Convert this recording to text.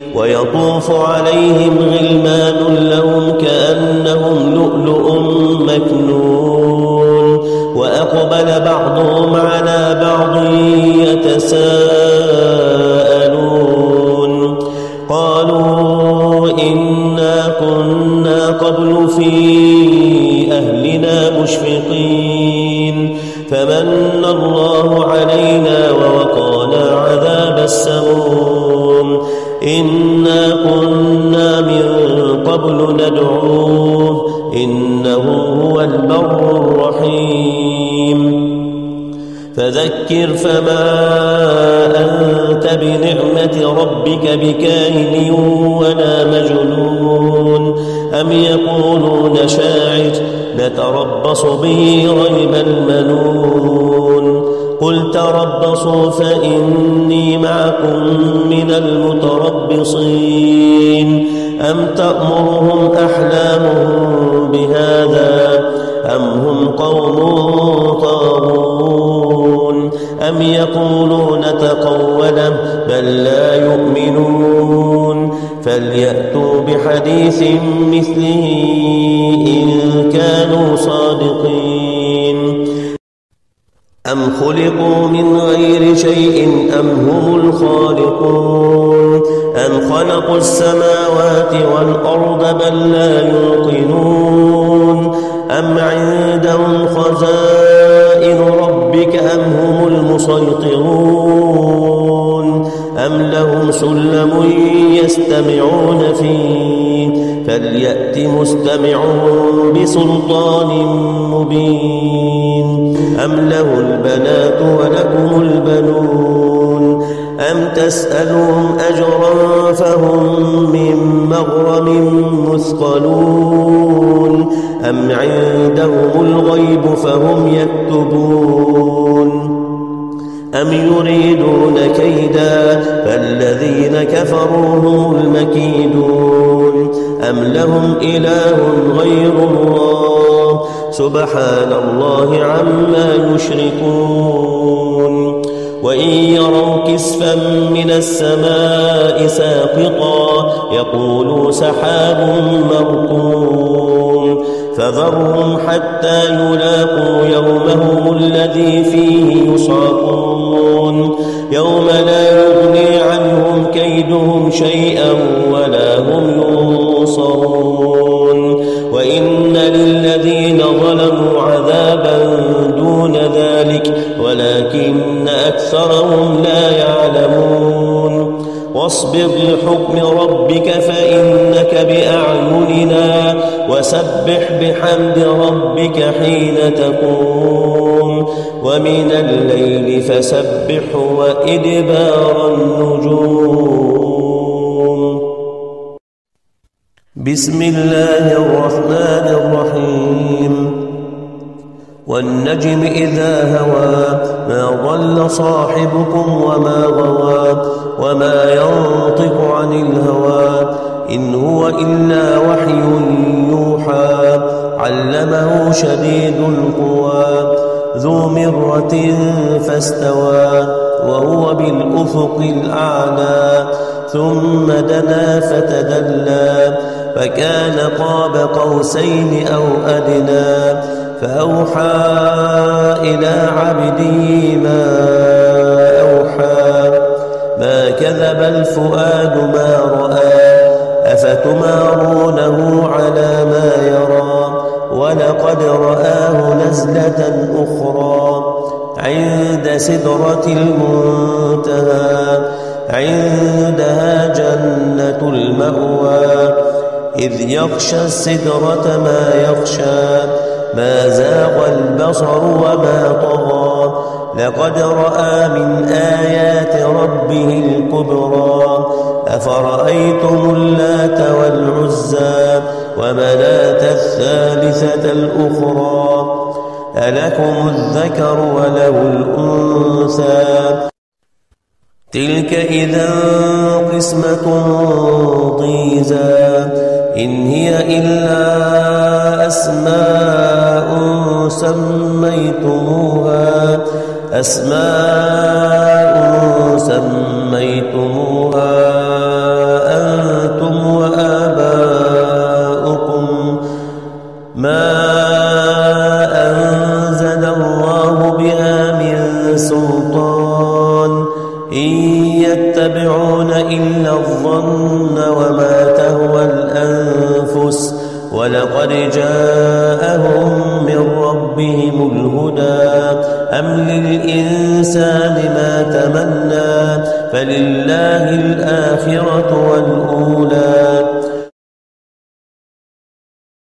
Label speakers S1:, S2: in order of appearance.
S1: ويطوف عليهم غلمان لهم كأنهم لؤلؤ مكنون وأقبل بعضهم على بعض يتساءلون قالوا إنا كنا قبل في أهلنا مشفقين فمن الله علينا ووقانا عذاب السموم إنا كنا من قبل ندعوه إنه هو البر الرحيم فذكر فما أنت بنعمة ربك بكاهن ولا مجنون أم يقولون شاعر نتربص به ريب المنون قل تربصوا فإني معكم من المتربصين أم تأمرهم أحلامهم بهذا أم هم قوم طاغون أم يقولون تقوله بل لا يؤمنون فليأتوا بحديث مثله إن كانوا صادقين أم خلقوا من غير شيء أم هم الخالقون أم خلقوا السماوات والأرض بل لا يوقنون أم عندهم خزائن ربك أم هم المسيطرون أم لهم سلم يستمعون فيه فليأت مستمعون بسلطان مبين أم له البنات ولكم البنون أم تسألهم أجرا فهم من مغرم مثقلون أم عندهم الغيب فهم يكتبون أم يريدون كيدا فالذين كفروا هم المكيدون أم لهم إله غير الله سبحان الله عما يشركون وإن يروا كسفا من السماء ساقطا يقولوا سحاب مركوم فذرهم حتى يلاقوا يومهم الذي فيه يصعقون يوم لا يغني عنهم كيدهم شيئا ولا هم ينصرون وإن للذين ظلموا عذابا دون ذلك ولكن أكثرهم لا يعلمون واصبر لحكم ربك فإنك بأعيننا وسبح بحمد ربك حين تقوم ومن الليل فسبح وإدبار النجوم بسم الله الرحمن الرحيم والنجم إذا هوى ما ضل صاحبكم وما غوى وما ينطق عن الهوى إن هو إلا وحي يوحى علمه شديد القوى ذو مرة فاستوى وهو بالأفق الأعلى ثم دنا فتدلى فكان قاب قوسين أو أدنى فأوحى إلى عبده ما أوحى ما كذب الفؤاد ما رأى أفتمارونه على ما يرى ولقد رآه نزلة أخرى عند سدرة المنتهى عندها جنة المأوى إذ يغشى السدرة ما يغشى ما زاغ البصر وما طغى لقد رأى من آيات ربه الكبرى أفرأيتم اللات والعزى ومناة الثالثة الأخرى ألكم الذكر وله الأنثى تلك إذا قسمة ضيزى إن هي إلا أسماء سميتموها للإنسان ما تمنى فلله الآخرة والأولى